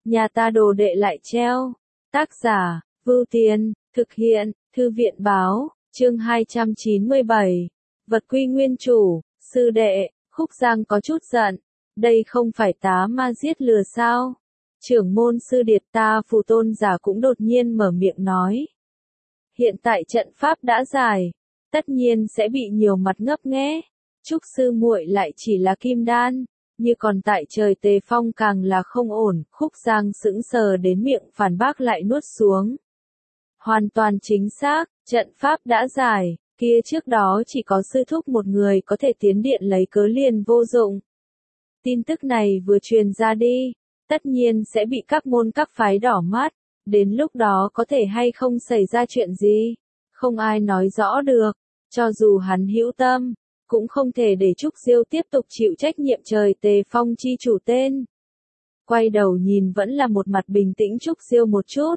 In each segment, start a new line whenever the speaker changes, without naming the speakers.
nhà ta đồ đệ lại treo. Tác giả, Vưu Tiên, thực hiện, Thư viện báo, chương 297. Vật quy nguyên chủ, sư đệ, Khúc Giang có chút giận. Đây không phải tá ma giết lừa sao? Trưởng môn sư điệt ta phù tôn giả cũng đột nhiên mở miệng nói. Hiện tại trận pháp đã giải, tất nhiên sẽ bị nhiều mặt ngấp nghé. Trúc sư muội lại chỉ là kim đan, như còn tại trời tề phong càng là không ổn. Khúc Giang sững sờ đến miệng phản bác lại nuốt xuống. Hoàn toàn chính xác, trận pháp đã giải, kia trước đó chỉ có sư thúc một người có thể tiến điện lấy cớ liền vô dụng. Tin tức này vừa truyền ra đi, tất nhiên sẽ bị các môn các phái đỏ mắt, đến lúc đó có thể hay không xảy ra chuyện gì, không ai nói rõ được, cho dù hắn hữu tâm, cũng không thể để Trúc Diêu tiếp tục chịu trách nhiệm trời tề phong chi chủ tên. Quay đầu nhìn vẫn là một mặt bình tĩnh Trúc Diêu một chút.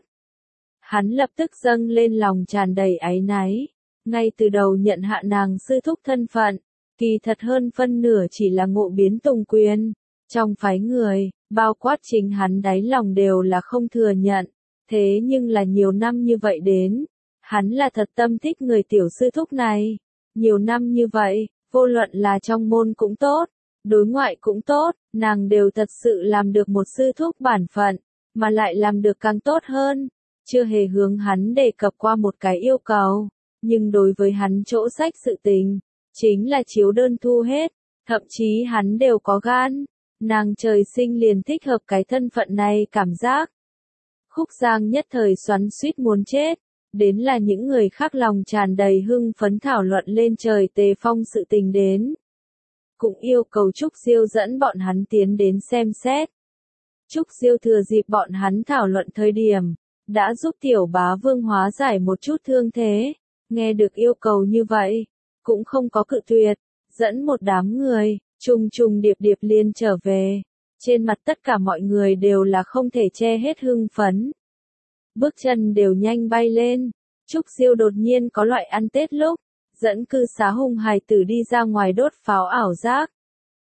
Hắn lập tức dâng lên lòng tràn đầy áy náy, ngay từ đầu nhận hạ nàng sư thúc thân phận, kỳ thật hơn phân nửa chỉ là ngộ biến tùng quyền. Trong phái người, bao quát chính hắn đáy lòng đều là không thừa nhận, thế nhưng là nhiều năm như vậy đến, hắn là thật tâm thích người tiểu sư thúc này. Nhiều năm như vậy, vô luận là trong môn cũng tốt, đối ngoại cũng tốt, nàng đều thật sự làm được một sư thúc bản phận, mà lại làm được càng tốt hơn. Chưa hề hướng hắn đề cập qua một cái yêu cầu, nhưng đối với hắn chỗ sách sự tình, chính là chiếu đơn thu hết, thậm chí hắn đều có gan. Nàng trời sinh liền thích hợp cái thân phận này cảm giác. Khúc Giang nhất thời xoắn xuýt muốn chết, đến là những người khác lòng tràn đầy hưng phấn thảo luận lên trời tề phong sự tình đến. Cũng yêu cầu Trúc Diêu dẫn bọn hắn tiến đến xem xét. Trúc Diêu thừa dịp bọn hắn thảo luận thời điểm, đã giúp tiểu bá vương hóa giải một chút thương thế, nghe được yêu cầu như vậy, cũng không có cự tuyệt, dẫn một đám người, trùng trùng điệp điệp liên trở về, trên mặt tất cả mọi người đều là không thể che hết hưng phấn. Bước chân đều nhanh bay lên, Trúc Diêu đột nhiên có loại ăn Tết lúc, dẫn cư xá hùng hài tử đi ra ngoài đốt pháo ảo giác.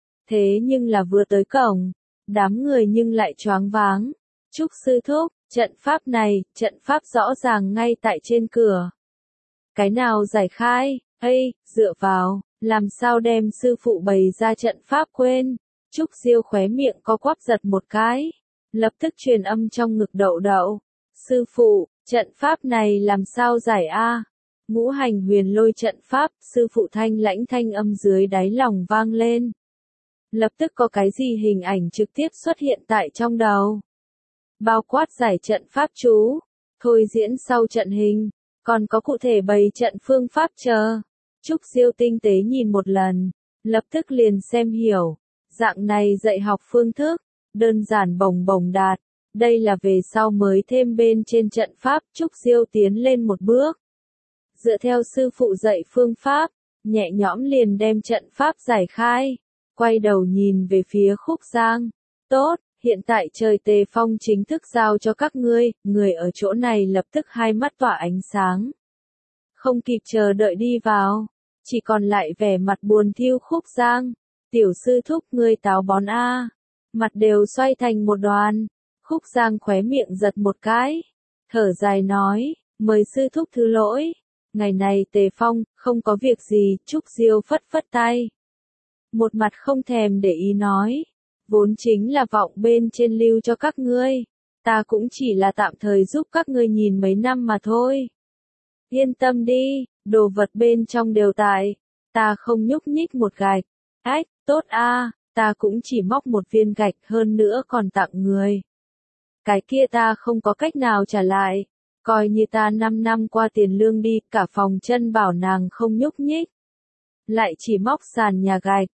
Thế nhưng là vừa tới cổng, đám người nhưng lại choáng váng. Trúc sư thúc, trận pháp này, trận pháp rõ ràng ngay tại trên cửa. Cái nào giải khai, dựa vào, làm sao đem sư phụ bày ra trận pháp quên. Trúc Diêu khóe miệng có quắp giật một cái, lập tức truyền âm trong ngực đậu đậu. Sư phụ, trận pháp này làm sao giải a? Ngũ hành huyền lôi trận pháp, sư phụ thanh lãnh thanh âm dưới đáy lòng vang lên. Lập tức có cái gì hình ảnh trực tiếp xuất hiện tại trong đầu. Bao quát giải trận pháp chú, thôi diễn sau trận hình, còn có cụ thể bày trận phương pháp chờ. Trúc Diêu tinh tế nhìn một lần, lập tức liền xem hiểu. Dạng này dạy học phương thức, đơn giản bồng bồng đạt. Đây là về sau mới thêm bên trên trận pháp. Trúc Diêu tiến lên một bước. Dựa theo sư phụ dạy phương pháp, nhẹ nhõm liền đem trận pháp giải khai. Quay đầu nhìn về phía Khúc Giang. Tốt, hiện tại trời tề phong chính thức giao cho các ngươi. Người ở chỗ này lập tức hai mắt tỏa ánh sáng. Không kịp chờ đợi đi vào. Chỉ còn lại vẻ mặt buồn thiu Khúc Giang. Tiểu sư thúc ngươi táo bón a. Mặt đều xoay thành một đoàn. Khúc Giang khóe miệng giật một cái. Thở dài nói, mời sư thúc thứ lỗi. Ngày này tề phong, không có việc gì. Trúc Diêu phất phất tay. Một mặt không thèm để ý nói. Vốn chính là vọng bên trên lưu cho các ngươi. Ta cũng chỉ là tạm thời giúp các ngươi nhìn mấy năm mà thôi. Yên tâm đi, đồ vật bên trong đều tại. Ta không nhúc nhích một gạch. Tốt a, ta cũng chỉ móc một viên gạch hơn nữa còn tặng người. Cái kia ta không có cách nào trả lại. Coi như ta 5 năm qua tiền lương đi, cả phòng chân bảo nàng không nhúc nhích. Lại chỉ móc sàn nhà gạch.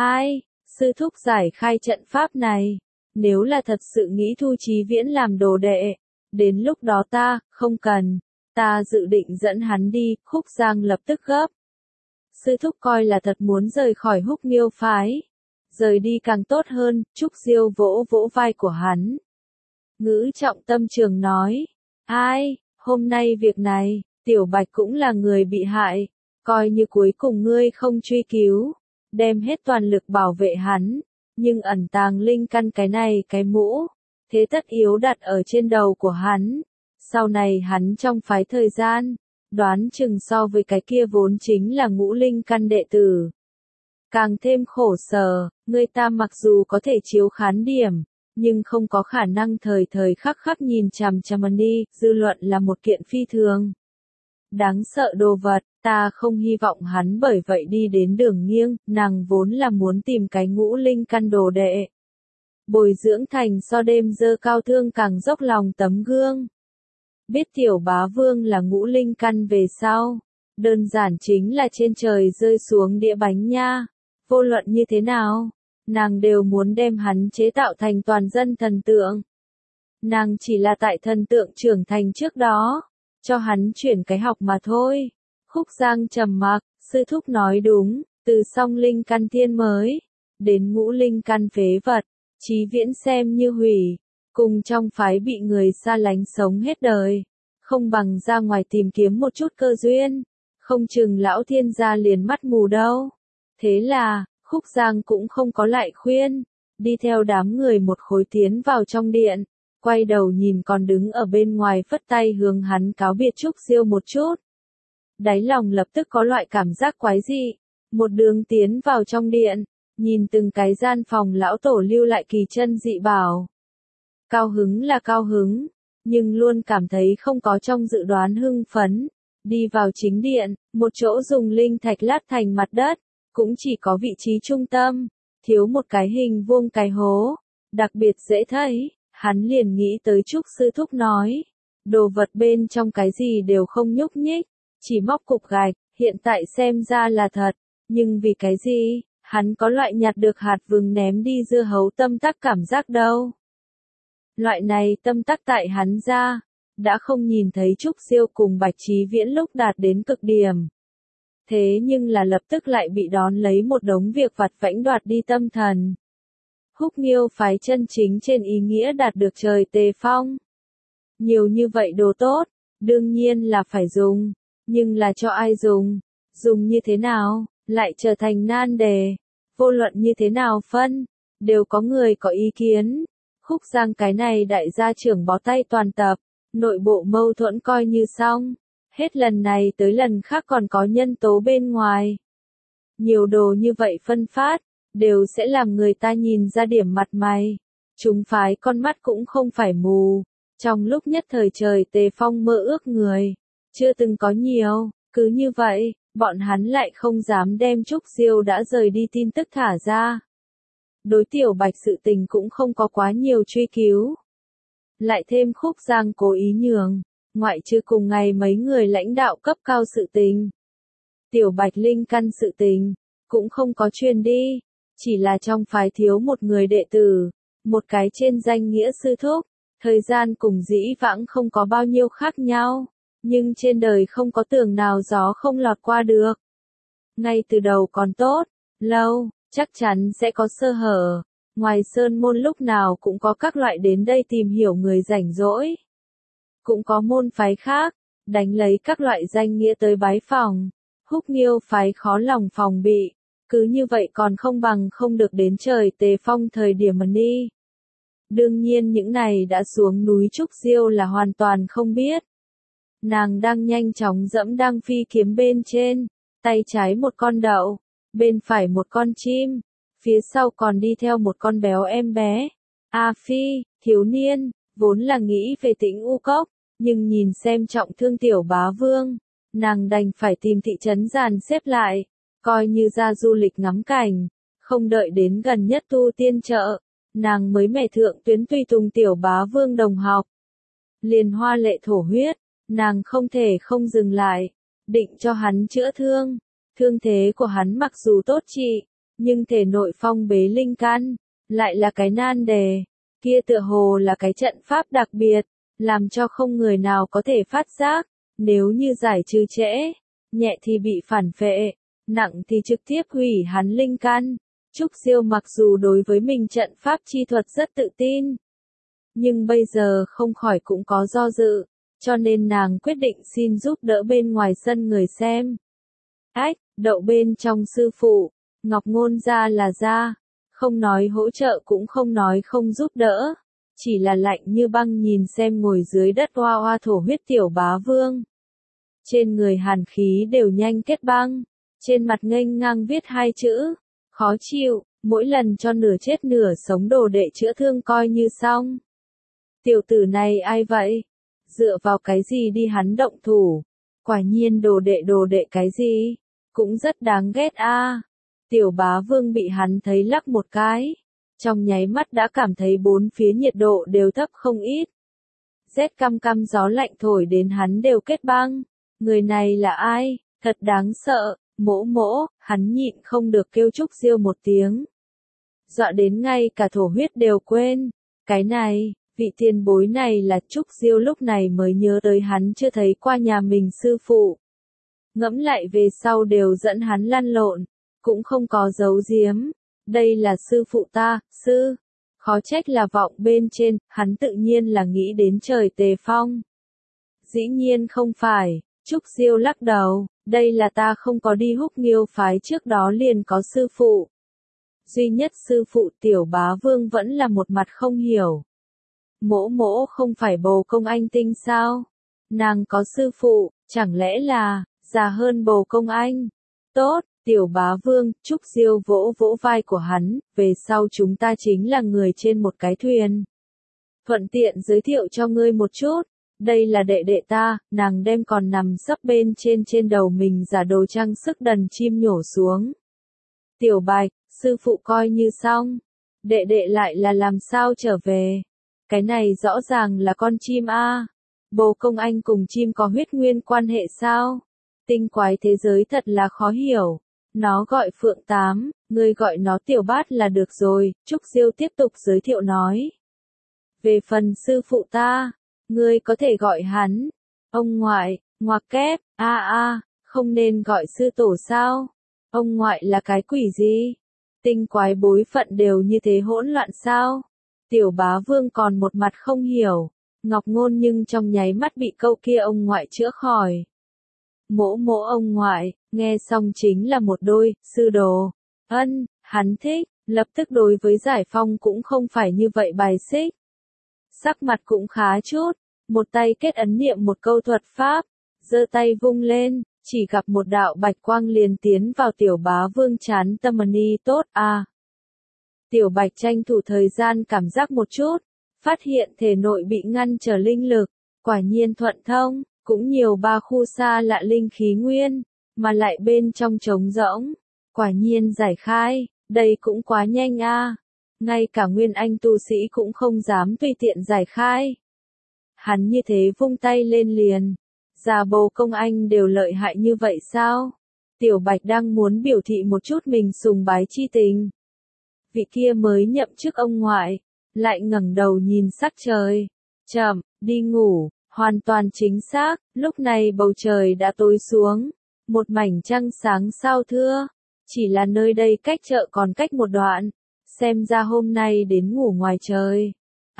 Sư thúc giải khai trận pháp này. Nếu là thật sự nghĩ Thu Chí Viễn làm đồ đệ, đến lúc đó ta, không cần. Ta dự định dẫn hắn đi. Khúc Giang lập tức gấp. Sư thúc coi là thật muốn rời khỏi Húc Nghiêu phái. Rời đi càng tốt hơn. Trúc Diêu vỗ vỗ vai của hắn. Ngữ trọng tâm trường nói. Hôm nay việc này, Tiểu Bạch cũng là người bị hại. Coi như cuối cùng ngươi không truy cứu. Đem hết toàn lực bảo vệ hắn. Nhưng ẩn tàng linh căn cái này cái mũ. thế tất yếu đặt ở trên đầu của hắn. Sau này hắn trong phái thời gian, đoán chừng so với cái kia vốn chính là ngũ linh căn đệ tử. Càng thêm khổ sở, người ta mặc dù có thể chiếu khán điểm, nhưng không có khả năng thời thời khắc khắc nhìn chằm chằm đi, dư luận là một kiện phi thường đáng sợ đồ vật, ta không hy vọng hắn bởi vậy đi đến đường nghiêng, nàng vốn là muốn tìm cái ngũ linh căn đồ đệ. Bồi dưỡng thành so đêm dơ cao thương càng dốc lòng tấm gương. Biết tiểu bá vương là ngũ linh căn về sau, đơn giản chính là trên trời rơi xuống đĩa bánh nha. Vô luận như thế nào, nàng đều muốn đem hắn chế tạo thành toàn dân thần tượng. Nàng chỉ là tại thần tượng trưởng thành trước đó, cho hắn chuyển cái học mà thôi. Khúc Giang trầm mặc, sư thúc nói đúng, từ song linh căn thiên mới, đến ngũ linh căn phế vật, Chí Viễn xem như hủy, cùng trong phái bị người xa lánh sống hết đời, không bằng ra ngoài tìm kiếm một chút cơ duyên, không chừng lão thiên gia liền mắt mù đâu. Thế là, Khúc Giang cũng không có lại khuyên, đi theo đám người một khối tiến vào trong điện, quay đầu nhìn còn đứng ở bên ngoài phất tay hướng hắn cáo biệt Trúc Diêu một chút. Đáy lòng lập tức có loại cảm giác quái dị, một đường tiến vào trong điện, nhìn từng cái gian phòng lão tổ lưu lại kỳ chân dị bảo. Cao hứng là cao hứng, nhưng luôn cảm thấy không có trong dự đoán hưng phấn. Đi vào chính điện, một chỗ dùng linh thạch lát thành mặt đất, cũng chỉ có vị trí trung tâm, thiếu một cái hình vuông cái hố, đặc biệt dễ thấy, hắn liền nghĩ tới Trúc sư thúc nói. Đồ vật bên trong cái gì đều không nhúc nhích, chỉ móc cục gạch, hiện tại xem ra là thật, nhưng vì cái gì, hắn có loại nhặt được hạt vừng ném đi dưa hấu tâm tắc cảm giác đâu. Loại này tâm tắc tại hắn ra, đã không nhìn thấy Trúc Diêu cùng Bạch Chí Viễn lúc đạt đến cực điểm. Thế nhưng là lập tức lại bị đón lấy một đống việc vặt vãnh đoạt đi tâm thần. Húc Nghiêu phái chân chính trên ý nghĩa đạt được trời tề phong. Nhiều như vậy đồ tốt, đương nhiên là phải dùng, nhưng là cho ai dùng, dùng như thế nào, lại trở thành nan đề. Vô luận như thế nào phân, đều có người có ý kiến. Khúc Giang cái này đại gia trưởng bó tay toàn tập, nội bộ mâu thuẫn coi như xong. Hết lần này tới lần khác còn có nhân tố bên ngoài. Nhiều đồ như vậy phân phát, đều sẽ làm người ta nhìn ra điểm mặt mày. Chúng phái con mắt cũng không phải mù. Trong lúc nhất thời trời tề phong mơ ước người, chưa từng có nhiều, cứ như vậy, bọn hắn lại không dám đem Trúc Diêu đã rời đi tin tức thả ra. Đối Tiểu Bạch sự tình cũng không có quá nhiều truy cứu. Lại thêm Khúc Giang cố ý nhường, ngoại trừ cùng ngày mấy người lãnh đạo cấp cao sự tình. Tiểu Bạch linh căn sự tình, cũng không có truyền đi, chỉ là trong phái thiếu một người đệ tử, một cái trên danh nghĩa sư thúc, thời gian cùng dĩ vãng không có bao nhiêu khác nhau, nhưng trên đời không có tường nào gió không lọt qua được. Ngay từ đầu còn tốt, lâu, chắc chắn sẽ có sơ hở, ngoài sơn môn lúc nào cũng có các loại đến đây tìm hiểu người rảnh rỗi. Cũng có môn phái khác, đánh lấy các loại danh nghĩa tới bái phòng. Húc Nghiêu phái khó lòng phòng bị, cứ như vậy còn không bằng không được đến trời tề phong thời điểm mà đi. Đương nhiên những này đã xuống núi Trúc Diêu là hoàn toàn không biết. Nàng đang nhanh chóng dẫm đang phi kiếm bên trên, tay trái một con đậu, bên phải một con chim, phía sau còn đi theo một con béo em bé. A Phi, thiếu niên, vốn là nghĩ về Tĩnh U Cốc, nhưng nhìn xem trọng thương tiểu bá vương, nàng đành phải tìm thị trấn dàn xếp lại, coi như ra du lịch ngắm cảnh, không đợi đến gần nhất tu tiên chợ, nàng mới mẹ thượng tuyến tùy tùng tiểu bá vương đồng học. Liền hoa lệ thổ huyết, nàng không thể không dừng lại, định cho hắn chữa thương. Thương thế của hắn mặc dù tốt trị, nhưng thể nội phong bế linh căn, lại là cái nan đề, kia tựa hồ là cái trận pháp đặc biệt, làm cho không người nào có thể phát giác, nếu như giải trừ trễ, nhẹ thì bị phản phệ, nặng thì trực tiếp hủy hắn linh căn. Trúc Diêu mặc dù đối với mình trận pháp chi thuật rất tự tin, nhưng bây giờ không khỏi cũng có do dự, cho nên nàng quyết định xin giúp đỡ bên ngoài sân người xem. Ách, đậu bên trong sư phụ, Ngọc Ngôn ra là ra, không nói hỗ trợ cũng không nói không giúp đỡ, chỉ là lạnh như băng nhìn xem ngồi dưới đất oa oa thổ huyết tiểu bá vương. Trên người hàn khí đều nhanh kết băng, trên mặt nghênh ngang viết hai chữ, khó chịu, mỗi lần cho nửa chết nửa sống đồ đệ chữa thương coi như xong. Tiểu tử này ai vậy? Dựa vào cái gì đi hắn động thủ? Quả nhiên đồ đệ cái gì? Cũng rất đáng ghét a. Tiểu bá vương bị hắn thấy lắc một cái. Trong nháy mắt đã cảm thấy bốn phía nhiệt độ đều thấp không ít. Rét căm căm gió lạnh thổi đến hắn đều kết băng. Người này là ai? Thật đáng sợ. Mỗ mỗ, hắn nhịn không được kêu Trúc Diêu một tiếng. Dọa đến ngay cả thổ huyết đều quên. Cái này, vị tiền bối này là Trúc Diêu lúc này mới nhớ tới hắn chưa thấy qua nhà mình sư phụ. Ngẫm lại về sau đều dẫn hắn lăn lộn, cũng không có giấu giếm. Đây là sư phụ ta, sư. Khó trách là vọng bên trên, hắn tự nhiên là nghĩ đến trời Tề Phong. Dĩ nhiên không phải, Trúc Diêu lắc đầu, đây là ta không có đi Húc Nghiêu phái trước đó liền có sư phụ. Duy nhất sư phụ tiểu bá vương vẫn là một mặt không hiểu. Mỗ mỗ không phải bồ công anh tinh sao? Nàng có sư phụ, chẳng lẽ là, già hơn bồ công anh? Tốt, tiểu bá vương, Trúc Diêu vỗ vỗ vai của hắn, về sau chúng ta chính là người trên một cái thuyền. Thuận tiện giới thiệu cho ngươi một chút, đây là đệ đệ ta, nàng đem còn nằm sấp bên trên đầu mình giả đồ trang sức đần chim nhổ xuống. Tiểu Bạch, sư phụ coi như xong, đệ đệ lại là làm sao trở về? Cái này rõ ràng là con chim a. Bồ công anh cùng chim có huyết nguyên quan hệ sao? Tinh quái thế giới thật là khó hiểu. Nó gọi Phượng Tám, ngươi gọi nó Tiểu Bát là được rồi, Trúc Diêu tiếp tục giới thiệu nói. Về phần sư phụ ta, ngươi có thể gọi hắn, ông ngoại, ngoặc kép, không nên gọi sư tổ sao? Ông ngoại là cái quỷ gì? Tinh quái bối phận đều như thế hỗn loạn sao? Tiểu bá vương còn một mặt không hiểu, Ngọc Ngôn nhưng trong nháy mắt bị câu kia ông ngoại chữa khỏi. Mỗ mỗ ông ngoại, nghe xong chính là một đôi, sư đồ. Hắn thích, lập tức đối với Giải Phong cũng không phải như vậy bài xích. Sắc mặt cũng khá chút, một tay kết ấn niệm một câu thuật pháp, giơ tay vung lên, chỉ gặp một đạo bạch quang liền tiến vào tiểu bá vương chán tâm ni tốt a. Tiểu bạch tranh thủ thời gian cảm giác một chút, phát hiện thể nội bị ngăn trở linh lực, quả nhiên thuận thông, cũng nhiều ba khu xa lạ linh khí nguyên, mà lại bên trong trống rỗng, quả nhiên giải khai, đây cũng quá nhanh a. Ngay cả nguyên anh tu sĩ cũng không dám tùy tiện giải khai. Hắn như thế vung tay lên liền. Già bồ công anh đều lợi hại như vậy sao? Tiểu Bạch đang muốn biểu thị một chút mình sùng bái chi tình. Vị kia mới nhậm chức ông ngoại, lại ngẩng đầu nhìn sắc trời. Chậm, đi ngủ, hoàn toàn chính xác, lúc này bầu trời đã tối xuống. Một mảnh trăng sáng sao thưa. Chỉ là nơi đây cách chợ còn cách một đoạn. Xem ra hôm nay đến ngủ ngoài trời.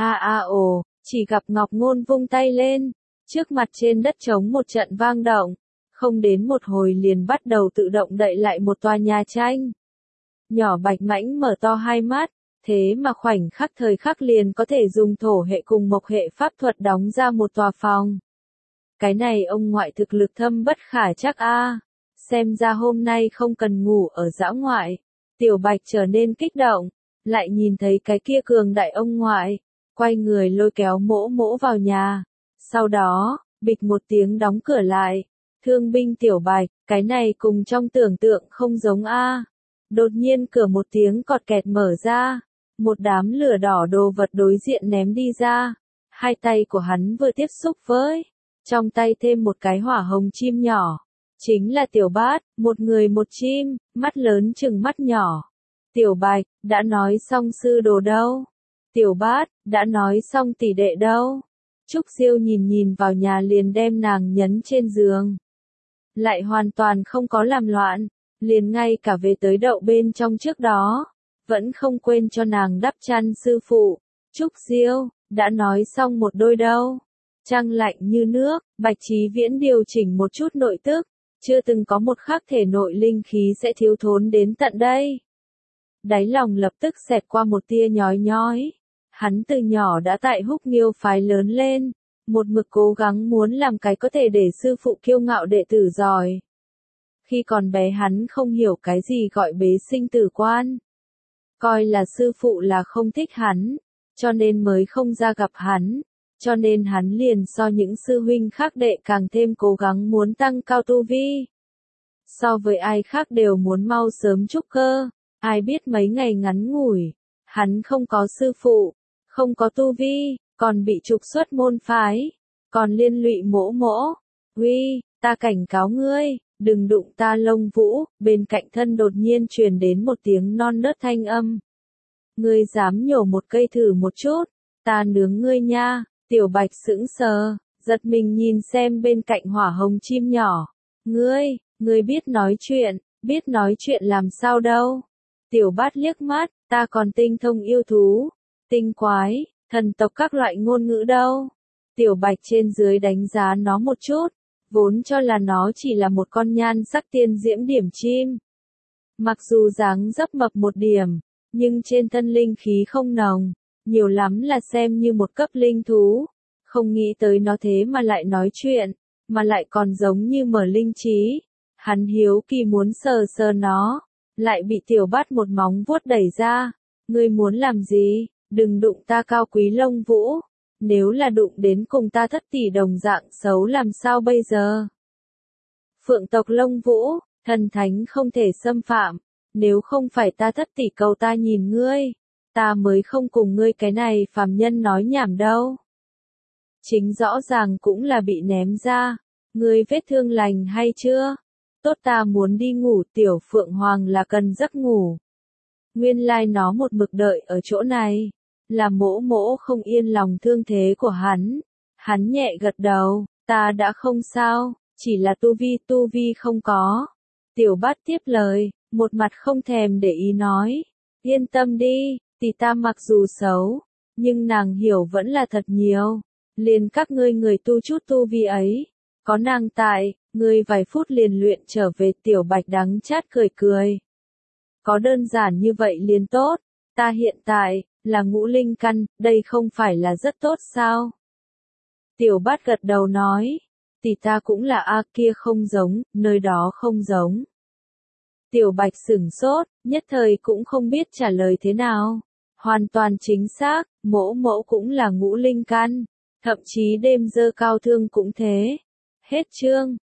Ồ, chỉ gặp Ngọc Ngôn vung tay lên. Trước mặt trên đất trống một trận vang động. Không đến một hồi liền bắt đầu tự động đậy lại một tòa nhà tranh. Nhỏ Bạch Mãnh mở to hai mắt. Thế mà khoảnh khắc thời khắc liền có thể dùng thổ hệ cùng mộc hệ pháp thuật đóng ra một tòa phòng. Cái này ông ngoại thực lực thâm bất khả chắc a. Xem ra hôm nay không cần ngủ ở dã ngoại. Tiểu Bạch trở nên kích động. Lại nhìn thấy cái kia cường đại ông ngoại. Quay người lôi kéo mỗ mỗ vào nhà. Sau đó, bịch một tiếng đóng cửa lại. Thương binh Tiểu Bạch, cái này cùng trong tưởng tượng không giống a. Đột nhiên cửa một tiếng cọt kẹt mở ra. Một đám lửa đỏ đồ vật đối diện ném đi ra. Hai tay của hắn vừa tiếp xúc với. Trong tay thêm một cái hỏa hồng chim nhỏ. Chính là Tiểu Bát, một người một chim, mắt lớn chừng mắt nhỏ. Tiểu Bạch, đã nói xong sư đồ đâu? Tiểu Bát, đã nói xong tỷ đệ đâu? Trúc Diêu nhìn vào nhà liền đem nàng nhấn trên giường. Lại hoàn toàn không có làm loạn, liền ngay cả về tới đậu bên trong trước đó. Vẫn không quên cho nàng đắp chăn sư phụ. Trúc Diêu, đã nói xong một đôi đâu? Trăng lạnh như nước, Bạch Chí Viễn điều chỉnh một chút nội tức. Chưa từng có một khắc thể nội linh khí sẽ thiếu thốn đến tận đây. Đáy lòng lập tức xẹt qua một tia nhói nhói. Hắn từ nhỏ đã tại Húc Nghiêu phái lớn lên, một mực cố gắng muốn làm cái có thể để sư phụ kiêu ngạo đệ tử giỏi. Khi còn bé hắn không hiểu cái gì gọi bế sinh tử quan. Coi là sư phụ là không thích hắn, cho nên mới không ra gặp hắn, cho nên hắn liền so những sư huynh khác đệ càng thêm cố gắng muốn tăng cao tu vi. So với ai khác đều muốn mau sớm trúc cơ, ai biết mấy ngày ngắn ngủi, hắn không có sư phụ, không có tu vi, còn bị trục xuất môn phái, còn liên lụy mỗ mỗ. Uy, ta cảnh cáo ngươi, đừng đụng ta Lông Vũ, bên cạnh thân đột nhiên truyền đến một tiếng non nớt thanh âm. Ngươi dám nhổ một cây thử một chút, ta nướng ngươi nha. Tiểu Bạch sững sờ, giật mình nhìn xem bên cạnh hỏa hồng chim nhỏ. Ngươi biết nói chuyện làm sao đâu. Tiểu Bát liếc mắt, ta còn tinh thông yêu thú, tinh quái, thần tộc các loại ngôn ngữ đâu. Tiểu Bạch trên dưới đánh giá nó một chút, vốn cho là nó chỉ là một con nhan sắc tiên diễm điểm chim. Mặc dù dáng dấp mập một điểm, nhưng trên thân linh khí không nồng, nhiều lắm là xem như một cấp linh thú. Không nghĩ tới nó thế mà lại nói chuyện, mà lại còn giống như mở linh trí. Hắn hiếu kỳ muốn sờ sờ nó, lại bị Tiểu Bát một móng vuốt đẩy ra. Ngươi muốn làm gì? Đừng đụng ta cao quý Lông Vũ. Nếu là đụng đến cùng ta Thất tỷ đồng dạng xấu làm sao bây giờ? Phượng tộc Lông Vũ, thần thánh không thể xâm phạm. Nếu không phải ta Thất tỷ cầu ta nhìn ngươi, ta mới không cùng ngươi cái này phàm nhân nói nhảm đâu. Chính rõ ràng cũng là bị ném ra. Ngươi vết thương lành hay chưa? Tốt, ta muốn đi ngủ. Tiểu Phượng Hoàng là cần giấc ngủ. Nguyên lai nó một mực đợi ở chỗ này, là mỗ mỗ không yên lòng thương thế của hắn. Hắn nhẹ gật đầu, ta đã không sao, chỉ là tu vi không có. Tiểu Bát tiếp lời, một mặt không thèm để ý nói, yên tâm đi, tỷ ta mặc dù xấu, nhưng nàng hiểu vẫn là thật nhiều. Liền các ngươi người tu chút tu vi ấy, có nàng tại, ngươi vài phút liền luyện trở về. Tiểu Bạch đắng chát cười cười. Có đơn giản như vậy liền tốt, ta hiện tại là ngũ linh căn, đây không phải là rất tốt sao? Tiểu Bát gật đầu nói, tỷ ta cũng là a, kia không giống, nơi đó không giống. Tiểu Bạch sửng sốt, nhất thời cũng không biết trả lời thế nào. Hoàn toàn chính xác, mỗ mỗ cũng là ngũ linh căn, thậm chí đêm dơ cao thương cũng thế. Hết chương.